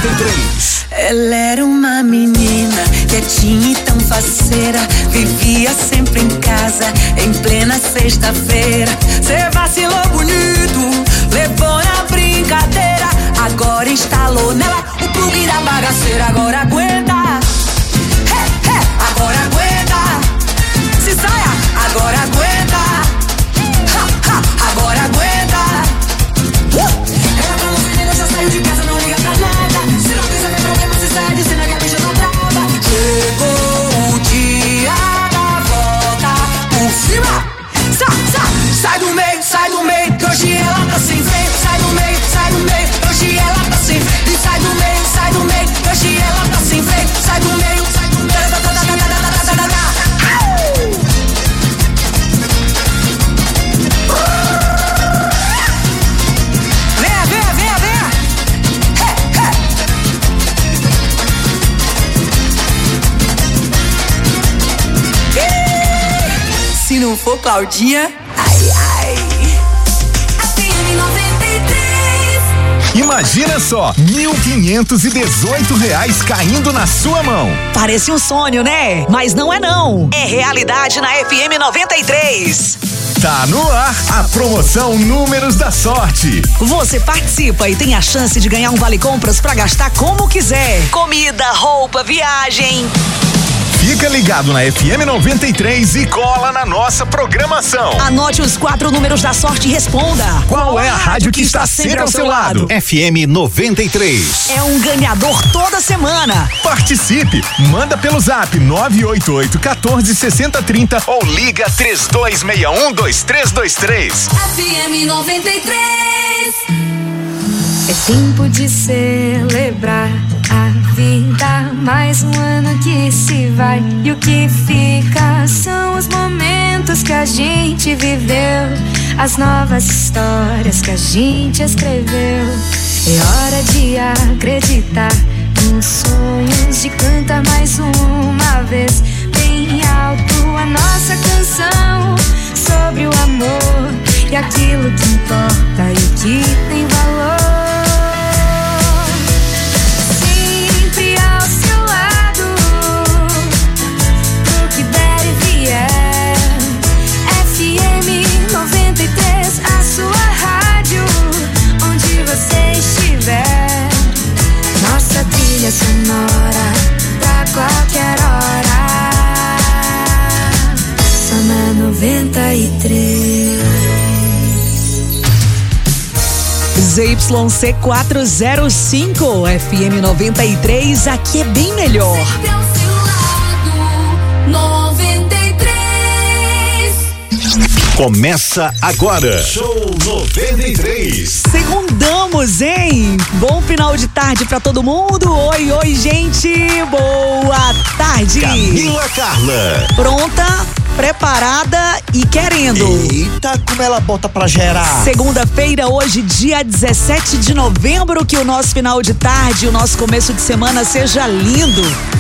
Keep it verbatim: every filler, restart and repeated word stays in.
noventa e três. Ela era uma menina quietinha e tão faceira, vivia sempre em casa em plena sexta-feira. Cê vacilou bonito, levou na brincadeira, agora instalou nela o plug da bagaceira. Agora aguenta, hey, hey, agora aguenta, se saia, agora aguenta, ha, ha, agora aguenta. uh! Ela tá no veneno, já saiu de casa, não liga pra nada. Se não quiser ver problema, se sai de cena que a bicha não trava. Chegou o dia da volta por cima. Sai, sai, sai do meio, sai do meio, que hoje ela tá sem freio. Sai do meio, sai do meio, que hoje ela tá sem freio. E sai do meio, sai do meio, que hoje ela tá sem freio. Sai do meio, sai do meio, da, da, da, da, da, da, da, da, da. Venha, venha, venha, venha. Hey, hey. Se não for Claudinha, ai, ai. Imagina só, mil quinhentos e dezoito reais caindo na sua mão. Parece um sonho, né? Mas não é não. É realidade na F M noventa e três. Tá no ar a promoção Números da Sorte. Você participa e tem a chance de ganhar um vale compras pra gastar como quiser. Comida, roupa, viagem. Fica ligado na F M noventa e três e cola na nossa programação. Anote os quatro números da sorte e responda. Qual é a rádio que está sempre ao seu lado? F M noventa e três. É um ganhador toda semana. Participe, manda pelo zap nove oito oito, um quatro, seis zero três zero ou liga três dois seis um, dois três dois três. F M noventa e três. É tempo de celebrar a vida, mais um ano que se vai e o que fica são os momentos que a gente viveu, as novas histórias que a gente escreveu. É hora de acreditar nos sonhos, de cantar mais uma vez bem alto a nossa canção sobre o amor e aquilo que importa e o que tem valor. Nossa trilha sonora pra qualquer hora. Só na noventa e três. Z Y C quatrocentos e cinco, F M noventa e três, aqui é bem melhor. Sempre ao seu lado, noventa e três. Começa agora. Show noventa e três. Segundamos, hein? Bom final de tarde pra todo mundo. Oi, oi, gente. Boa tarde. Camila Carla. Pronta, preparada e querendo. Eita, como ela bota pra gerar. Segunda-feira, hoje, dia dezessete de novembro, que o nosso final de tarde, o nosso começo de semana seja lindo.